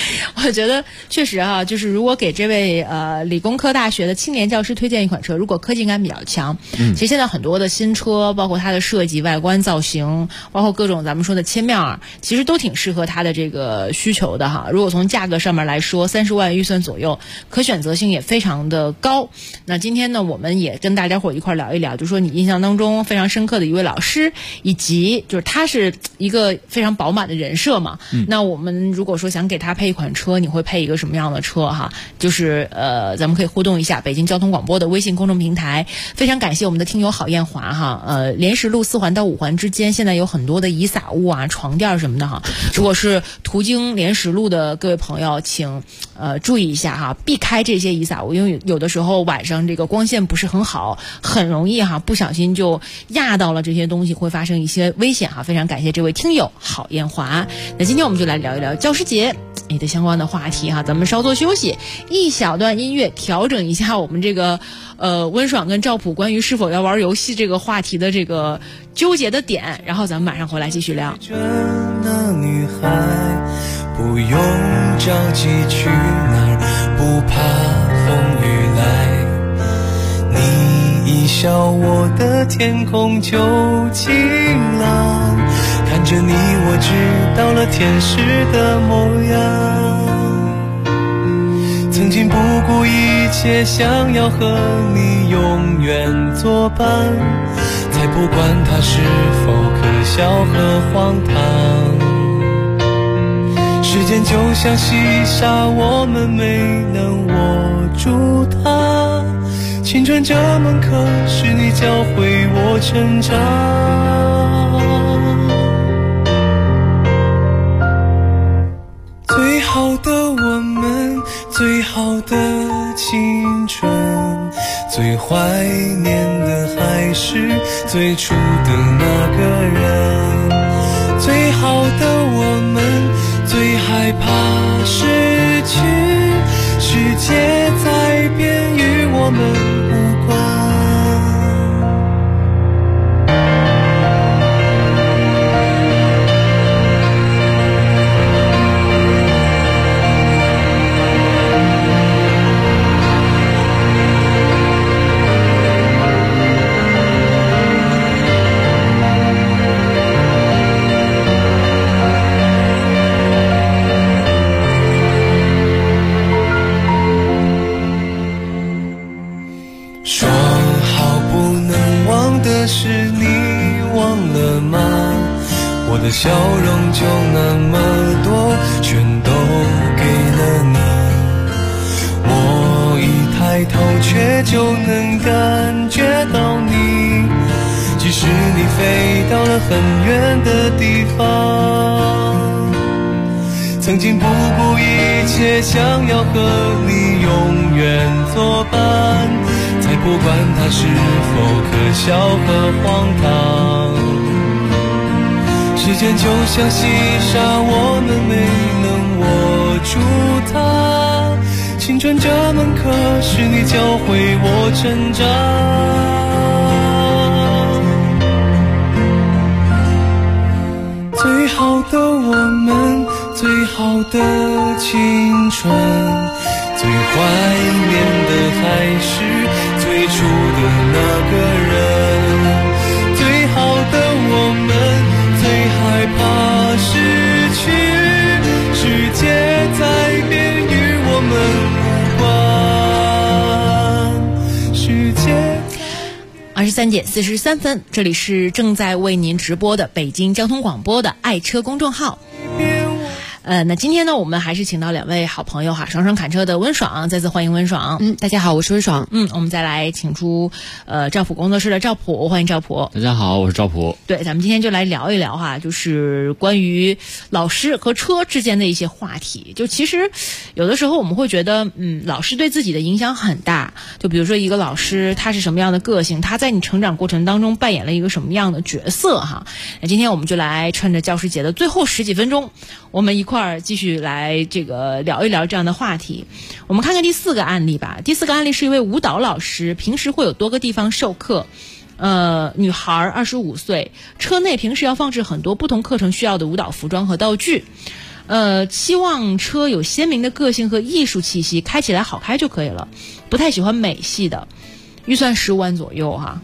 我觉得确实啊，就是如果给这位理工科大学的青年教师推荐一款车，如果科技感比较强，其实现在很多的新车，包括它的设计、外观造型，包括各种咱们说的切面，其实都挺适合它的这个需求的哈。如果从价格上面来说，30万预算左右，可选择性也非常的高。那今天呢，我们也跟大家伙一块聊一聊，就说你印象当中非常深刻的一位老师，以及就是他是一个非常饱满的人设嘛。那我们如果说想给他配一款车，你会配一个什么样的车哈？就是咱们可以互动一下北京交通广播的微信公众平台。非常感谢我们的听友郝艳华哈，莲石路4环到5环之间现在有很多的遗撒物啊、床垫什么的哈。如果是途经莲石路的各位朋友，请注意一下哈，避开这些遗撒物，因为有的时候晚上这个光线不是很好，很容易哈不小心就压到了这些东西，会发生一些危险哈。非常感谢这位听友郝艳华。那今天我们就来聊一聊教师节你的相关的话题哈，咱们稍作休息，一小段音乐调整一下我们这个温爽跟赵普关于是否要玩游戏这个话题的这个纠结的点，然后咱们马上回来继续聊。 那女孩不用着急去哪儿，不怕风雨来，你一笑我的天空就晴朗，看着你我知道了天使的模样，曾经不顾一切想要和你永远作伴，才不管它是否可笑和荒唐，时间就像细沙，我们没能握住它，青春这门课是你教会我成长，最好的我们，最好的青春，最怀念的还是最初的那个人，最好的我们，最害怕失去，世界在变，与我们无关。说好不能忘的事你忘了吗？我的笑容就那么多，全都给了你，我一抬头却就能感觉到你，即使你飞到了很远的地方，曾经不顾一切想要和你永远作伴，才不管它是否可笑和荒唐，时间就像细沙，我们没能握住它，青春这门课是你教会我成长，最好的我们，最好的青春，最怀念的还是最初的那个人，最好的我们，最害怕失去，世界在变，与我们无关，世界 23点43分，这里是正在为您直播的北京交通广播的爱车公众号。那今天呢，我们还是请到两位好朋友哈，爽爽侃车的温爽，再次欢迎温爽。 大家好，我是温爽。 我们再来请出赵普工作室的赵普，欢迎赵普。 大家好，我是赵普。 对，咱们今天就来聊一聊哈，就是关于老师和车之间的一些话题。就其实有的时候我们会觉得，老师对自己的影响很大。就比如说一个老师他是什么样的个性，他在你成长过程当中扮演了一个什么样的角色哈。那今天我们就来趁着教师节的最后10几分钟，我们一块儿继续来这个聊一聊这样的话题。我们看看第4个案例吧。第4个案例是一位舞蹈老师，平时会有多个地方授课。女孩25岁，车内平时要放置很多不同课程需要的舞蹈服装和道具。 希望车有鲜明的个性和艺术气息，开起来好开就可以了，不太喜欢美系的，预算15万左右哈。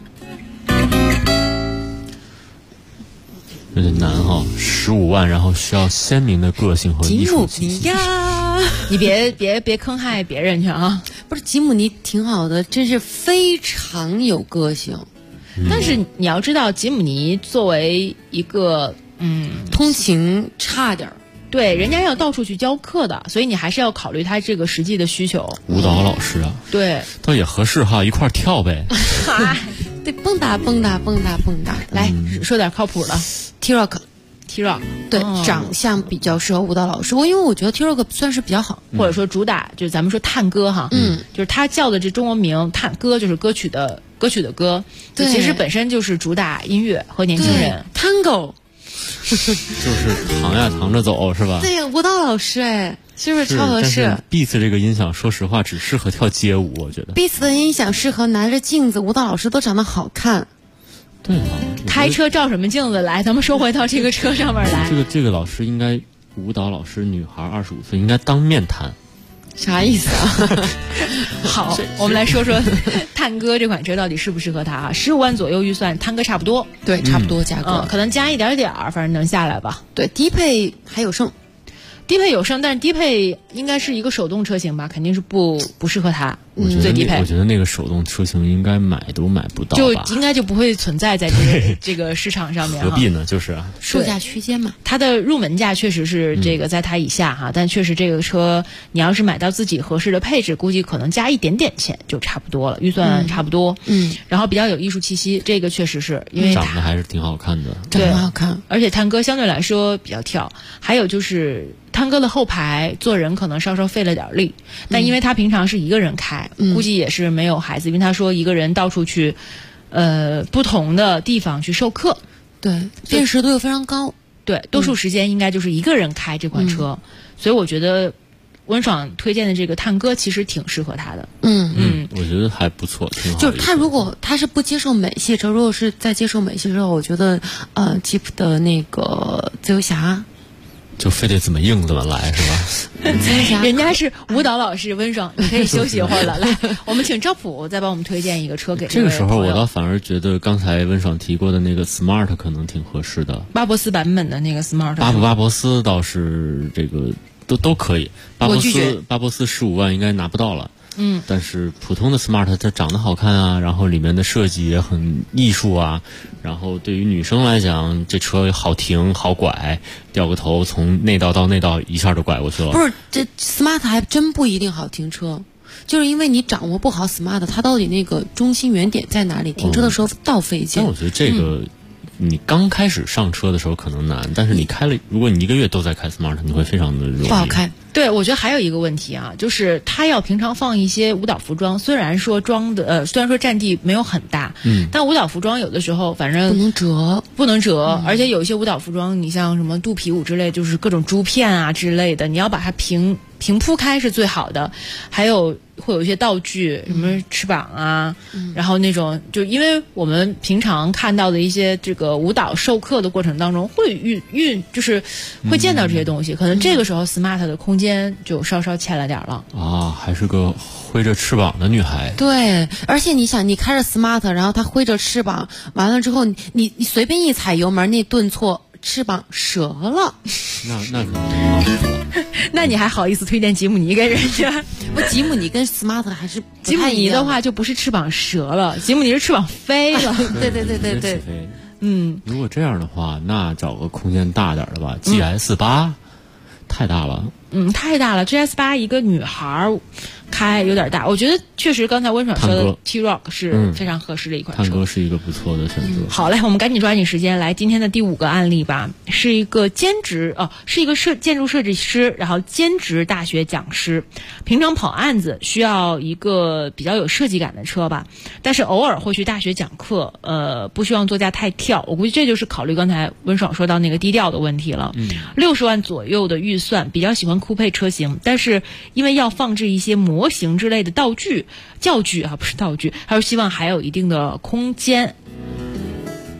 有点难哈，15万，然后需要鲜明的个性和艺术气息。 吉姆尼呀， 你别坑害别人去啊！ 不是吉姆尼挺好的，真是非常有个性。 但是你要知道，吉姆尼作为一个通勤差点儿。 对，人家要到处去教课的，所以你还是要考虑他这个实际的需求。 舞蹈老师啊， 对， 倒也合适哈，一块儿跳呗。 对，蹦跶蹦跶蹦跶蹦跶。来说点靠谱的 ，T-Rock， 对，长相比较适合舞蹈老师。因为我觉得 T-Rock 算是比较好， 或者说主打就是咱们说探歌哈，就是他叫的这中文名探歌，就是歌曲的歌， 对， 其实本身就是主打音乐和年轻人 Tango。 就是躺呀躺着走是吧？ 对呀，舞蹈老师是不是超合适 ？Beats 这个音响，说实话只适合跳街舞，我觉得。 Beats 的音响适合拿着镜子，舞蹈老师都长得好看。 对啊， 开车照什么镜子来？咱们说回到这个车上面来。 这个老师应该，舞蹈老师女孩25岁应该当面弹。 啥意思啊？ 好，我们来说说探歌这款车到底适不适合它啊？15万左右预算，探歌差不多。 对，差不多价格， 可能加一点点，反正能下来吧。 对，低配还有剩。 低配有剩，但是低配应该是一个手动车型吧，肯定是不适合它。最低配， 我觉得那个手动车型应该买都买不到吧， 就应该就不会存在在这个市场上面。 何必呢？就是售价区间嘛， 它的入门价确实是这个在它以下哈，但确实这个车你要是买到自己合适的配置，估计可能加一点点钱就差不多了，预算差不多。然后比较有艺术气息，这个确实是因为长得还是挺好看的， 长得好看， 而且探歌相对来说比较跳，还有就是探歌的后排坐人可能稍稍费了点力，但因为他平常是一个人开，估计也是没有孩子，因为他说一个人到处去不同的地方去授课， 对，辨识度又非常高， 对，多数时间应该就是一个人开这款车，所以我觉得温爽推荐的这个探歌其实挺适合他的。 我觉得还不错，挺好。 就是他如果他是不接受美系车，如果是在接受美系车，我觉得吉普的那个自由侠。 就非得怎么硬怎么来是吧？ 人家是舞蹈老师温爽，你可以休息一会儿了。来，我们请赵普再帮我们推荐一个车给这个时候，我倒反而觉得刚才温爽提过的那个 Smart 可能挺合适的。 巴博斯版本的那个 Smart， 巴博斯倒是这个都可以。巴博斯15万应该拿不到了。但是普通的 Smart 它长得好看啊，然后里面的设计也很艺术啊，然后对于女生来讲，这车好停好拐，掉个头从内道到内道一下就拐过去了。 不是，这 Smart 还真不一定好停车，就是因为你掌握不好 Smart 它到底那个中心原点在哪里，停车的时候倒费劲。 但我觉得这个你刚开始上车的时候可能难，但是你开了，如果你1个月都在开 Smart， 你会非常的容易。 不好开。 对，我觉得还有一个问题啊，就是他要平常放一些舞蹈服装，虽然说占地没有很大，但舞蹈服装有的时候反正不能折，而且有一些舞蹈服装，你像什么肚皮舞之类，就是各种珠片啊之类的，你要把它平铺开是最好的。还有会有一些道具，什么翅膀啊，然后那种就因为我们平常看到的一些这个舞蹈授课的过程当中会就是会见到这些东西，可能这个时候 Smart 的空间就稍稍欠了点了啊，还是个挥着翅膀的女孩。 对，而且你想，你开着 Smart， 然后她挥着翅膀，完了之后你随便一踩油门，那顿挫，翅膀折了。 那可能那你还好意思推荐吉姆尼给人家？ 不，吉姆尼跟 Smart 还是吉姆尼的话就不是翅膀折了，吉姆尼是翅膀飞了。 对。 如果这样的话，那找个空间大点的吧，GS8。太大了， 太大了。GS8一个女孩开有点大，我觉得确实刚才温爽说的 T-Rock 是非常合适的一款车。 探歌是一个不错的选择。 好嘞，我们赶紧抓紧时间来今天的第5个案例吧。是一个建筑设计师，然后兼职大学讲师，平常跑案子需要一个比较有设计感的车吧，但是偶尔会去大学讲课，不希望座驾太跳。我估计这就是考虑刚才温爽说到那个低调的问题了。60万左右的预算，比较喜欢酷配车型，但是因为要放置一些模型之类的教具啊，不是道具，还是希望还有一定的空间。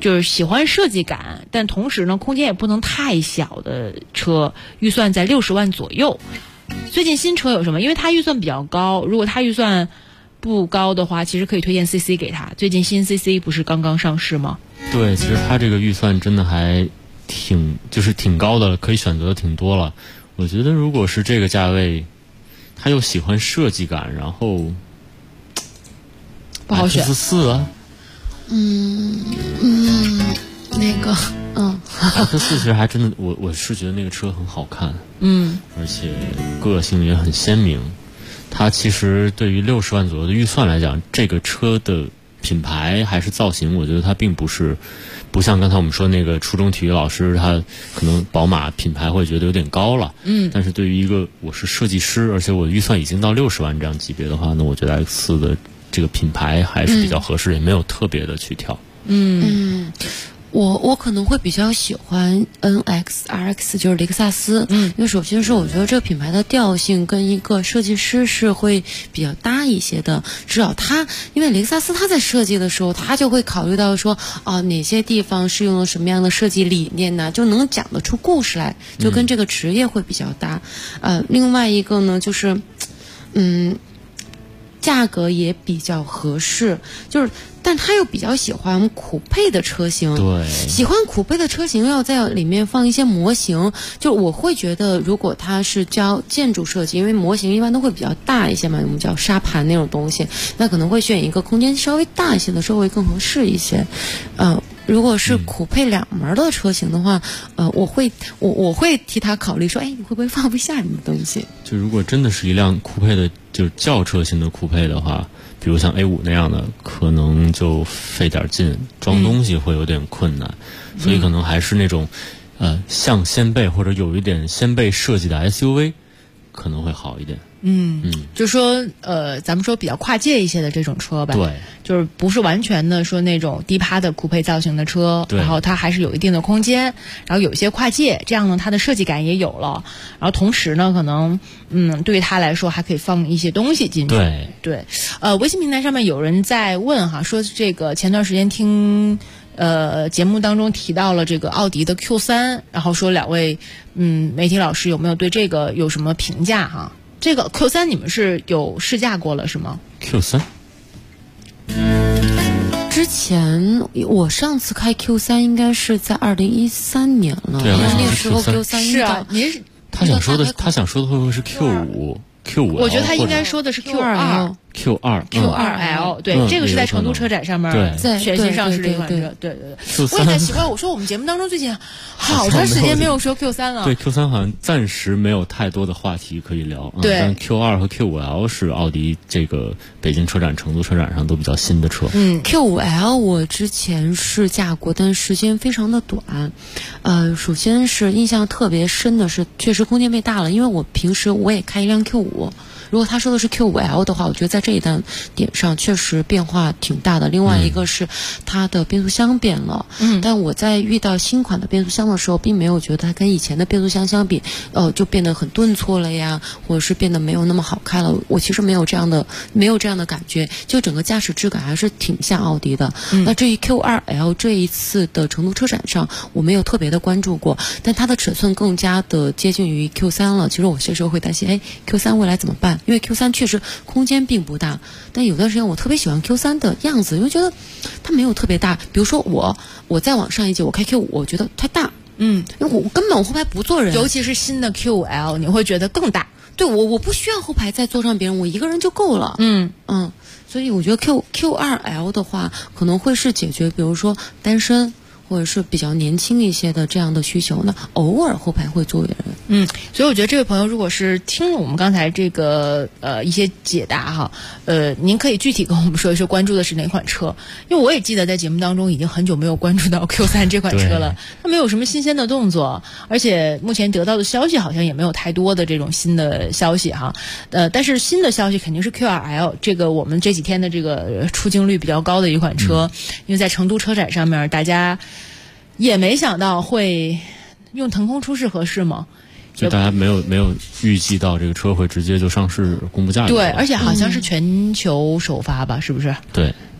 就是喜欢设计感，但同时呢，空间也不能太小的车，预算在60万左右。最近新车有什么？因为他预算比较高，如果他预算不高的话，其实可以推荐 CC 给他。最近新 CC 不是刚刚上市吗？ 对，其实他这个预算真的还挺高的了，可以选择的挺多了。我觉得如果是这个价位，他又喜欢设计感，然后不好选。 X4啊，X4其实还真的，我是觉得那个车很好看，而且个性也很鲜明。它其实对于60万左右的预算来讲，这个车的品牌还是造型，我觉得它并不像刚才我们说那个初中体育老师，他可能宝马品牌会觉得有点高了，但是对于一个我是设计师，而且我的预算已经到60万这样级别的话，那我觉得 X4的这个品牌还是比较合适，也没有特别的去挑。 我可能会比较喜欢 NX、RX， 就是雷克萨斯，因为首先是我觉得这个品牌的调性跟一个设计师是会比较搭一些的，至少因为雷克萨斯他在设计的时候，他就会考虑到说哪些地方是用了什么样的设计理念呢，就能讲得出故事来，就跟这个职业会比较搭。另外一个呢就是价格也比较合适，但他又比较喜欢酷配的车型， 对， 喜欢酷配的车型要在里面放一些模型，就我会觉得如果他是教建筑设计，因为模型一般都会比较大一些嘛，我们叫沙盘那种东西，那可能会选一个空间稍微大一些的车会更合适一些。如果是酷配2门的车型的话，我会替他考虑说，你会不会放不下你的东西？ 就如果真的是一辆酷配的，就是轿车型的酷配的话，比如像 A5 那样的，可能就费点劲，装东西会有点困难，所以可能还是那种像掀背或者有一点掀背设计的 SUV 可能会好一点。 就说咱们说比较跨界一些的这种车吧， 对， 就是不是完全的说那种低趴的酷配造型的车，然后它还是有一定的空间，然后有一些跨界，这样呢它的设计感也有了，然后同时呢可能对于它来说还可以放一些东西进去。对，微信平台上面有人在问哈，说这个前段时间听节目当中提到了这个奥迪的 Q3， 然后说2位媒体老师有没有对这个有什么评价哈？这个 Q3 你们是有试驾过了是吗？ Q3 之前我上次开 Q3 应该是在2013年了， 对啊， 那个时候 Q3 是啊，您是他想说的会不会是 Q5？ 我觉得他应该说的是 Q2，对，这个是在成都车展上面全新上市的一款车，对。我也在奇怪，我说我们节目当中最近好长时间没有说 Q3 了。 对 Q3 好像暂时没有太多的话题可以聊， 对。 但 Q2 和 Q5L 是奥迪这个北京车展、成都车展上都比较新的车。 Q5L 我之前试驾过，但时间非常的短。首先是印象特别深的是，确实空间被大了，因为我平时我也开一辆 Q5。如果他说的是 Q5L 的话，我觉得在这一点上确实变化挺大的。另外一个是它的变速箱变了，但我在遇到新款的变速箱的时候，并没有觉得它跟以前的变速箱相比，就变得很顿挫了呀，或者是变得没有那么好开了。我其实没有这样的感觉，就整个驾驶质感还是挺像奥迪的。那至于 Q2L 这一次的成都车展上，我没有特别的关注过，但它的尺寸更加的接近于 Q3 了。其实我有些时候会担心，Q3 未来怎么办？因为 Q3 确实空间并不大，但有段时间我特别喜欢 Q3 的样子，因为觉得它没有特别大。比如说我再往上一级，我开 Q5，我觉得太大，因为我根本后排不坐人， 尤其是新的 Q5L， 你会觉得更大。 对，我不需要后排再坐上别人，我一个人就够了。所以我觉得 Q2L 的话，可能会是解决，比如说单身。或者是比较年轻一些的这样的需求呢，偶尔后排会坐人。 所以我觉得这位朋友如果是听了我们刚才这个一些解答哈，您可以具体跟我们说一说关注的是哪款车，因为我也记得在节目当中已经很久没有关注到 Q3 这款车了，它没有什么新鲜的动作，而且目前得到的消息好像也没有太多的这种新的消息哈，但是新的消息肯定是 Q2L 这个我们这几天的这个出镜率比较高的一款车，因为在成都车展上面大家也没想到会用腾空出世合适吗？ 就大家没有预计到这个车会直接就上市公布价格。 对，而且好像是全球首发吧，是不是？ 对，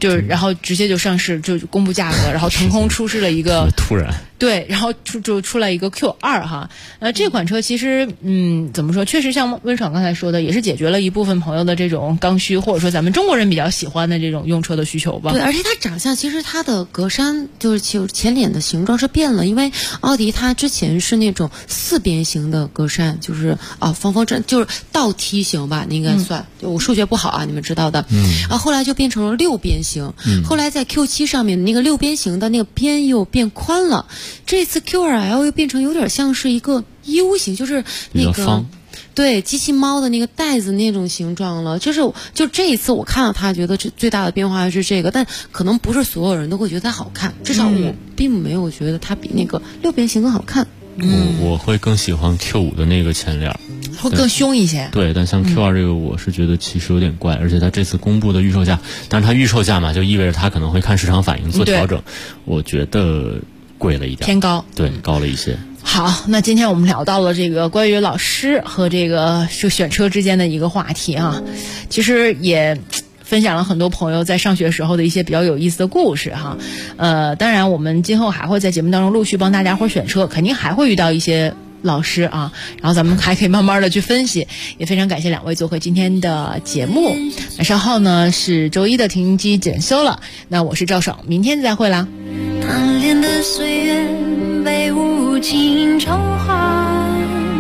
就是然后直接就上市，就公布价格，然后腾空出示了一个突然。 对，然后就出来一个 Q2 哈，这款车其实怎么说，确实像温爽刚才说的，也是解决了一部分朋友的这种刚需，或者说咱们中国人比较喜欢的这种用车的需求吧。 对，而且它长相其实它的格栅就是前脸的形状是变了，因为奥迪它之前是那种4边形的格栅，就是方方正就是倒梯形吧，那应该算。就我数学不好啊，你们知道的。后来就变成了6边形，后来在 Q7 上面那个6边形的那个边又变宽了。这次 Q2L 又变成有点像是一个 U 型，就是那个对机器猫的那个袋子那种形状了。就这一次我看到它，觉得最大的变化是这个，但可能不是所有人都会觉得它好看，至少我并没有觉得它比那个6边形更好看。 我会更喜欢 Q5 的那个前脸， 会更凶一些。 对，但像 Q2 这个，我是觉得其实有点怪，而且它这次公布的预售价，但是它预售价嘛，就意味着它可能会看市场反应做调整。我觉得贵了一点， 偏高， 对，高了一些。 好，那今天我们聊到了这个关于老师和这个选车之间的一个话题啊，其实也分享了很多朋友在上学时候的一些比较有意思的故事哈。当然我们今后还会在节目当中陆续帮大家伙选车，肯定还会遇到一些老师啊，然后咱们还可以慢慢的去分析。也非常感谢2位做客今天的节目。那稍后呢是周一的停机检修了，那我是赵爽，明天再会啦。 贪恋的岁月被无情召唤，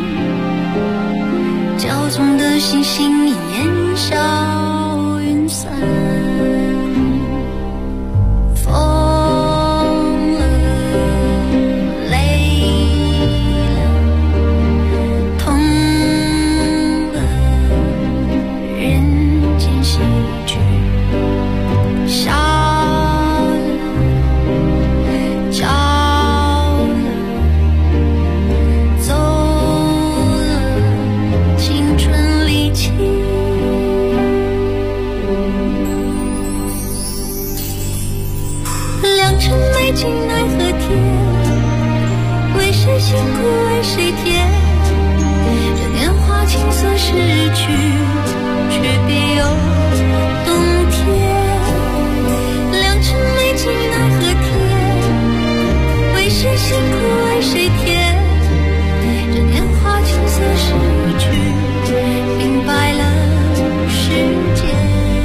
骄纵的心心烟消云散，疯了累了痛了，人间喜剧笑情奈何天，为谁辛苦为谁甜？这年华青涩逝去，却别有冬天。良辰美景奈何天，为谁辛苦为谁甜？这年华青涩逝去，明白了世间。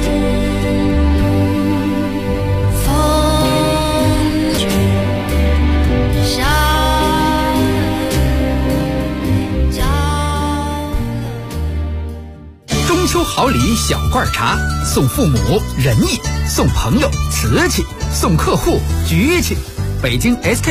秋好礼小罐茶，送父母仁义，送朋友瓷器，送客户局气。北京 SK